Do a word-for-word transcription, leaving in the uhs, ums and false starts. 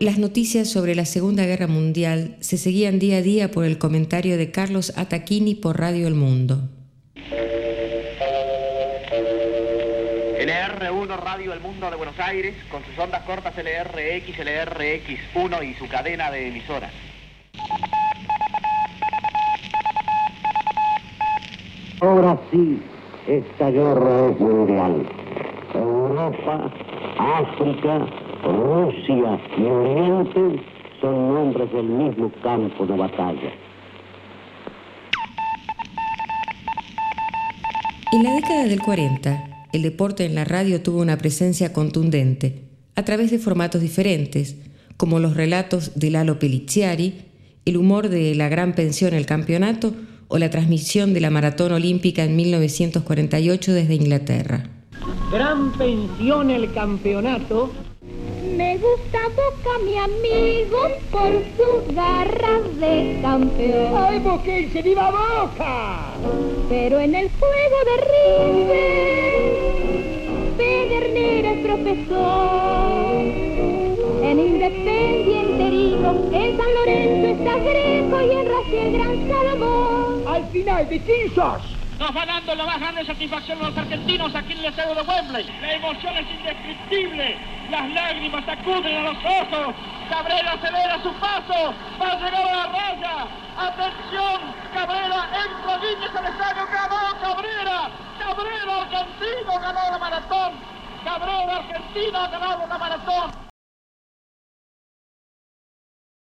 Las noticias sobre la Segunda Guerra Mundial se seguían día a día por el comentario de Carlos Attacchini por Radio El Mundo. L R uno Radio El Mundo de Buenos Aires, con sus ondas cortas L R X, L R X uno y su cadena de emisoras. Ahora sí, esta guerra es mundial. Europa, África, Rusia y Oriente son nombres del mismo campo de batalla. En la década del cuarenta, el deporte en la radio tuvo una presencia contundente, a través de formatos diferentes, como los relatos de Lalo Peliciari, el humor de La Gran Pensión El Campeonato o la transmisión de la Maratón Olímpica en mil novecientos cuarenta y ocho desde Inglaterra. Gran Pensión El Campeonato. Me gusta Boca, mi amigo, por sus garras de campeón. ¡Ay, Boquense, viva Boca! Pero en el juego de River, Pedernera es profesor. En Independiente Rico, en San Lorenzo está Greco y en Racing el Gran Salomón. Al final, ¿de quién sos? Nos va dando la más grande satisfacción a los argentinos aquí en el estadio de Wembley. La emoción es indescriptible. Las lágrimas acuden a los ojos. Cabrera acelera su paso. Va a llegar a la raya. Atención, Cabrera entra Víñez al estadio. Ganó Cabrera. Cabrera argentino ganó la maratón. Cabrera argentino ha ganado la maratón.